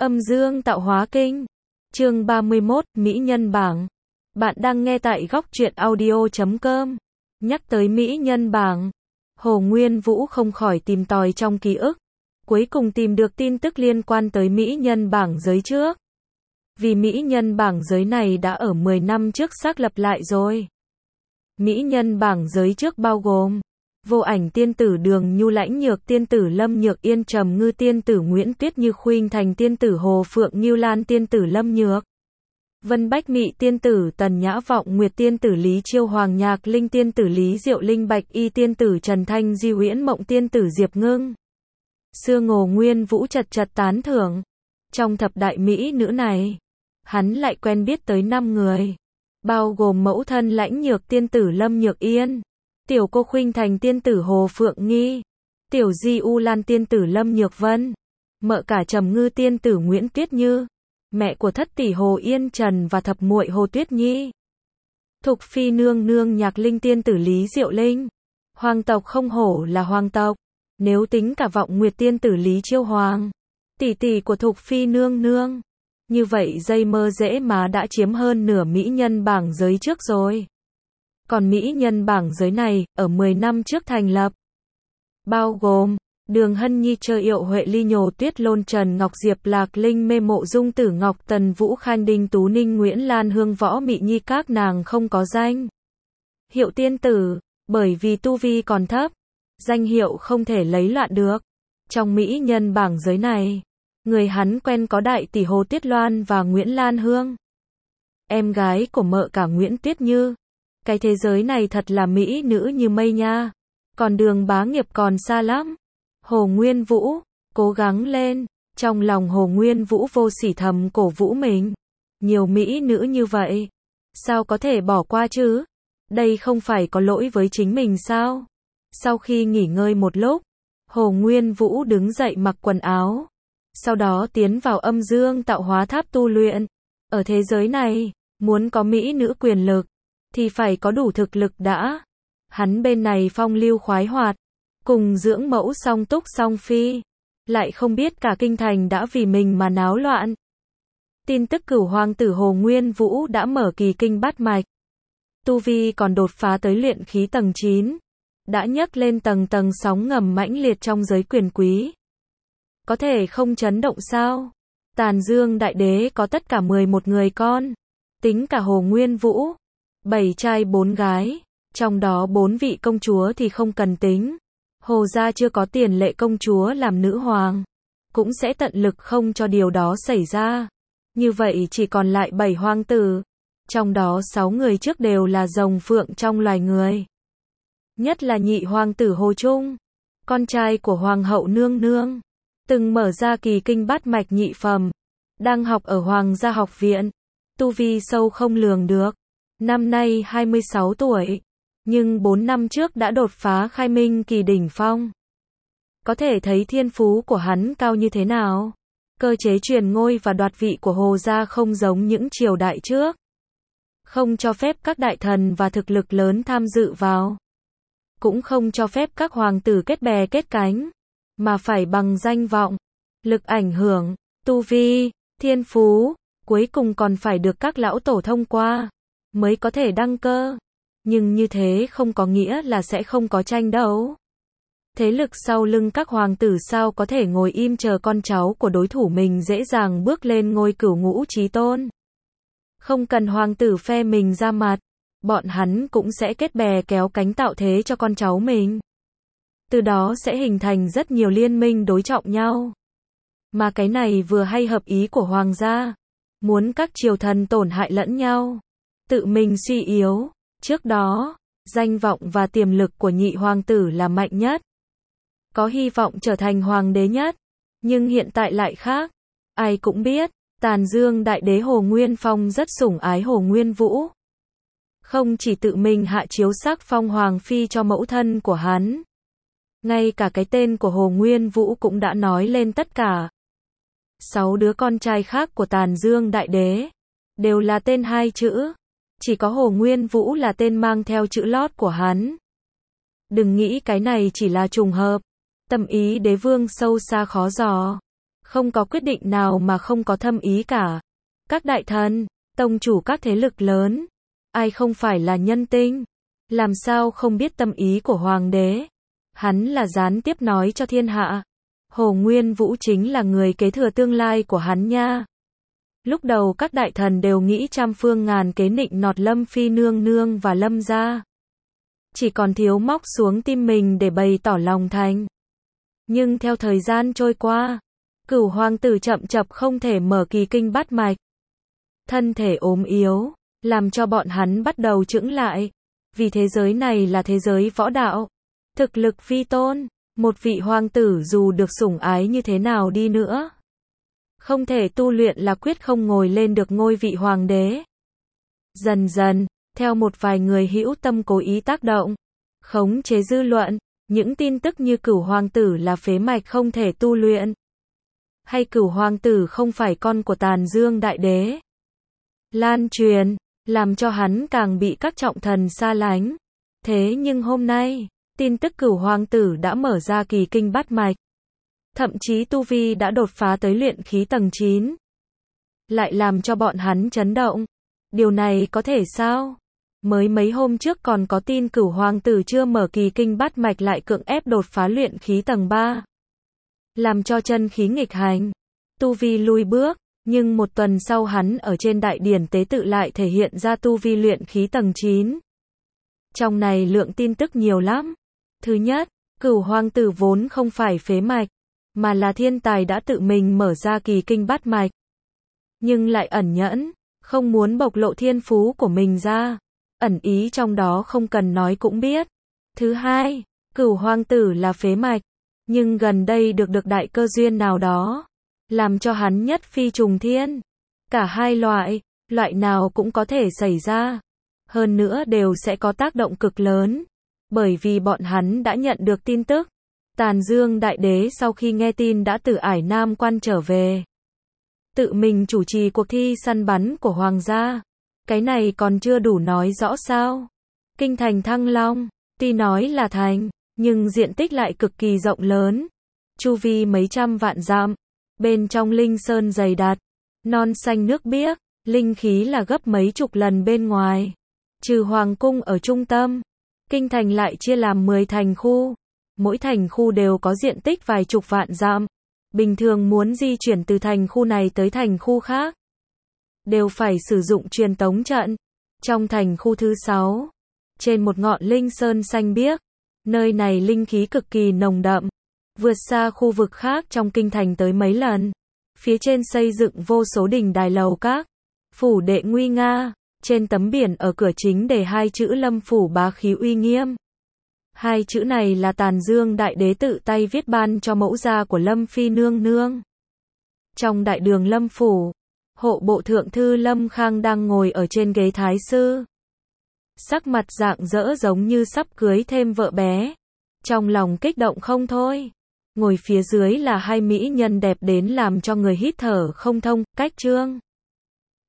Âm dương tạo hóa kinh. Chương 31, Mỹ nhân bảng. Bạn đang nghe tại góc truyện audio.com. Nhắc tới Mỹ nhân bảng, Hồ Nguyên Vũ không khỏi tìm tòi trong ký ức. Cuối cùng tìm được tin tức liên quan tới Mỹ nhân bảng giới trước. Vì Mỹ nhân bảng giới này đã ở 10 năm trước xác lập lại rồi. Mỹ nhân bảng giới trước bao gồm Vô Ảnh tiên tử Đường Nhu, Lãnh Nhược tiên tử Lâm Nhược Yên, Trầm Ngư tiên tử Nguyễn Tuyết Như, Khuynh Thành tiên tử Hồ Phượng Ngưu, Lan tiên tử Lâm Nhược, Vân Bách Mị tiên tử Tần Nhã, Vọng Nguyệt tiên tử Lý Chiêu, Hoàng Nhạc Linh tiên tử Lý Diệu Linh, Bạch Y tiên tử Trần Thanh Di, Uyển Mộng tiên tử Diệp Ngưng. Xưa Hồ Nguyên Vũ chật tán thưởng. Trong thập đại mỹ nữ này, hắn lại quen biết tới 5 người, bao gồm mẫu thân Lãnh Nhược tiên tử Lâm Nhược Yên, tiểu cô Khuynh Thành tiên tử Hồ Phượng Nghi, tiểu di U Lan tiên tử Lâm Nhược Vân, mợ cả Trầm Ngư tiên tử Nguyễn Tuyết Như, mẹ của thất tỷ Hồ Yên Trần và thập muội Hồ Tuyết Nhi, Thục Phi nương nương Nhạc Linh tiên tử Lý Diệu Linh. Hoàng tộc không hổ là hoàng tộc, nếu tính cả Vọng Nguyệt tiên tử Lý Chiêu Hoàng, tỷ tỷ của Thục Phi nương nương. Như vậy dây mơ dễ má đã chiếm hơn nửa mỹ nhân bảng giới trước rồi. Còn mỹ nhân bảng giới này, ở 10 năm trước thành lập, bao gồm Đường Hân Nhi, Trơ Yệu Huệ, Ly Nhồ Tuyết, Lôn Trần Ngọc Diệp, Lạc Linh, Mê Mộ Dung, Tử Ngọc, Tần Vũ, Khanh Đinh, Tú Ninh, Nguyễn Lan, Hương Võ Mị Nhi. Các nàng không có danh hiệu tiên tử, bởi vì tu vi còn thấp, danh hiệu không thể lấy loạn được. Trong mỹ nhân bảng giới này, người hắn quen có đại tỷ Hồ Tuyết Loan và Nguyễn Lan Hương, em gái của mợ cả Nguyễn Tuyết Như. Cái thế giới này thật là mỹ nữ như mây nha. Còn Đường bá nghiệp còn xa lắm. Hồ Nguyên Vũ, cố gắng lên. Trong lòng Hồ Nguyên Vũ vô sỉ thầm cổ vũ mình. Nhiều mỹ nữ như vậy, sao có thể bỏ qua chứ? Đây không phải có lỗi với chính mình sao? Sau khi nghỉ ngơi một lúc, Hồ Nguyên Vũ đứng dậy mặc quần áo, sau đó tiến vào âm dương tạo hóa tháp tu luyện. Ở thế giới này, muốn có mỹ nữ quyền lực, thì phải có đủ thực lực đã. Hắn bên này phong lưu khoái hoạt, cùng dưỡng mẫu song túc song phi, lại không biết cả kinh thành đã vì mình mà náo loạn. Tin tức cửu hoàng tử Hồ Nguyên Vũ đã mở kỳ kinh bát mạch, tu vi còn đột phá tới luyện khí tầng 9, đã nhấc lên tầng sóng ngầm mãnh liệt trong giới quyền quý. Có thể không chấn động sao? Tàn Dương Đại Đế có tất cả 11 người con, tính cả Hồ Nguyên Vũ, 7 trai 4 gái, trong đó 4 vị công chúa thì không cần tính. Hồ gia chưa có tiền lệ công chúa làm nữ hoàng, cũng sẽ tận lực không cho điều đó xảy ra. Như vậy chỉ còn lại 7 hoàng tử, trong đó 6 người trước đều là rồng phượng trong loài người. Nhất là nhị hoàng tử Hồ Trung, con trai của hoàng hậu nương nương, từng mở ra kỳ kinh bát mạch nhị phẩm, đang học ở Hoàng gia học viện, tu vi sâu không lường được. Năm nay 26 tuổi, nhưng 4 năm trước đã đột phá khai minh kỳ đỉnh phong. Có thể thấy thiên phú của hắn cao như thế nào. Cơ chế truyền ngôi và đoạt vị của Hồ gia không giống những triều đại trước, không cho phép các đại thần và thực lực lớn tham dự vào, cũng không cho phép các hoàng tử kết bè kết cánh, mà phải bằng danh vọng, lực ảnh hưởng, tu vi, thiên phú, cuối cùng còn phải được các lão tổ thông qua, mới có thể đăng cơ. Nhưng như thế không có nghĩa là sẽ không có tranh đấu. Thế lực sau lưng các hoàng tử sao có thể ngồi im chờ con cháu của đối thủ mình dễ dàng bước lên ngôi cửu ngũ chí tôn. Không cần hoàng tử phe mình ra mặt, bọn hắn cũng sẽ kết bè kéo cánh tạo thế cho con cháu mình. Từ đó sẽ hình thành rất nhiều liên minh đối trọng nhau. Mà cái này vừa hay hợp ý của hoàng gia, muốn các triều thần tổn hại lẫn nhau, tự mình suy yếu. Trước đó, danh vọng và tiềm lực của nhị hoàng tử là mạnh nhất, có hy vọng trở thành hoàng đế nhất. Nhưng hiện tại lại khác. Ai cũng biết, Tàn Dương Đại Đế Hồ Nguyên Phong rất sủng ái Hồ Nguyên Vũ. Không chỉ tự mình hạ chiếu sắc phong hoàng phi cho mẫu thân của hắn, ngay cả cái tên của Hồ Nguyên Vũ cũng đã nói lên tất cả. 6 đứa con trai khác của Tàn Dương Đại Đế đều là tên 2 chữ. Chỉ có Hồ Nguyên Vũ là tên mang theo chữ lót của hắn. Đừng nghĩ cái này chỉ là trùng hợp. Tâm ý đế vương sâu xa khó dò. Không có quyết định nào mà không có thâm ý cả. Các đại thần, tông chủ các thế lực lớn, ai không phải là nhân tinh, làm sao không biết tâm ý của hoàng đế. Hắn là gián tiếp nói cho thiên hạ. Hồ Nguyên Vũ chính là người kế thừa tương lai của hắn nha. Lúc đầu các đại thần đều nghĩ trăm phương ngàn kế nịnh nọt Lâm Phi nương nương và Lâm gia. Chỉ còn thiếu móc xuống tim mình để bày tỏ lòng thành. Nhưng theo thời gian trôi qua, Cửu hoàng tử chậm chậm không thể mở kỳ kinh bát mạch. Thân thể ốm yếu, làm cho bọn hắn bắt đầu chững lại. Vì thế giới này là thế giới võ đạo. Thực lực phi tôn, một vị hoàng tử dù được sủng ái như thế nào đi nữa, không thể tu luyện là quyết không ngồi lên được ngôi vị hoàng đế. Dần dần, theo một vài người hữu tâm cố ý tác động, khống chế dư luận, những tin tức như Cửu hoàng tử là phế mạch không thể tu luyện, hay Cửu hoàng tử không phải con của Tàn Dương đại đế, lan truyền, làm cho hắn càng bị các trọng thần xa lánh. Thế nhưng hôm nay, tin tức Cửu hoàng tử đã mở ra kỳ kinh bát mạch, thậm chí tu vi đã đột phá tới luyện khí tầng 9, lại làm cho bọn hắn chấn động. Điều này có thể sao? Mới mấy hôm trước còn có tin Cửu hoàng tử chưa mở kỳ kinh bát mạch lại cưỡng ép đột phá luyện khí tầng 3, làm cho chân khí nghịch hành, tu vi lui bước. Nhưng một tuần sau hắn ở trên đại điển tế tự lại thể hiện ra tu vi luyện khí tầng 9. Trong này lượng tin tức nhiều lắm. Thứ nhất, Cửu hoàng tử vốn không phải phế mạch, mà là thiên tài đã tự mình mở ra kỳ kinh bát mạch. Nhưng lại ẩn nhẫn, không muốn bộc lộ thiên phú của mình ra. Ẩn ý trong đó không cần nói cũng biết. Thứ hai, Cửu hoàng tử là phế mạch, nhưng gần đây được đại cơ duyên nào đó, làm cho hắn nhất phi trùng thiên. Cả hai loại nào cũng có thể xảy ra. Hơn nữa đều sẽ có tác động cực lớn. Bởi vì bọn hắn đã nhận được tin tức. Tàn Dương đại đế sau khi nghe tin đã từ Ải Nam Quan trở về. Tự mình chủ trì cuộc thi săn bắn của hoàng gia. Cái này còn chưa đủ nói rõ sao. Kinh thành Thăng Long, tuy nói là thành, nhưng diện tích lại cực kỳ rộng lớn. Chu vi mấy trăm vạn dặm. Bên trong linh sơn dày đặc, non xanh nước biếc, linh khí là gấp mấy chục lần bên ngoài. Trừ hoàng cung ở trung tâm, kinh thành lại chia làm 10 thành khu. Mỗi thành khu đều có diện tích vài chục vạn dặm. Bình thường muốn di chuyển từ thành khu này tới thành khu khác, đều phải sử dụng truyền tống trận. Trong thành khu thứ 6, trên một ngọn linh sơn xanh biếc, nơi này linh khí cực kỳ nồng đậm, vượt xa khu vực khác trong kinh thành tới mấy lần. Phía trên xây dựng vô số đình đài lầu các, phủ đệ nguy nga, trên tấm biển ở cửa chính để hai chữ Lâm phủ bá khí uy nghiêm. Hai chữ này là Tàn Dương đại đế tự tay viết ban cho mẫu gia của Lâm Phi nương nương. Trong đại đường Lâm phủ, hộ bộ thượng thư Lâm Khang đang ngồi ở trên ghế thái sư. Sắc mặt rạng rỡ giống như sắp cưới thêm vợ bé. Trong lòng kích động không thôi. Ngồi phía dưới là hai mỹ nhân đẹp đến làm cho người hít thở không thông, Cách Trương,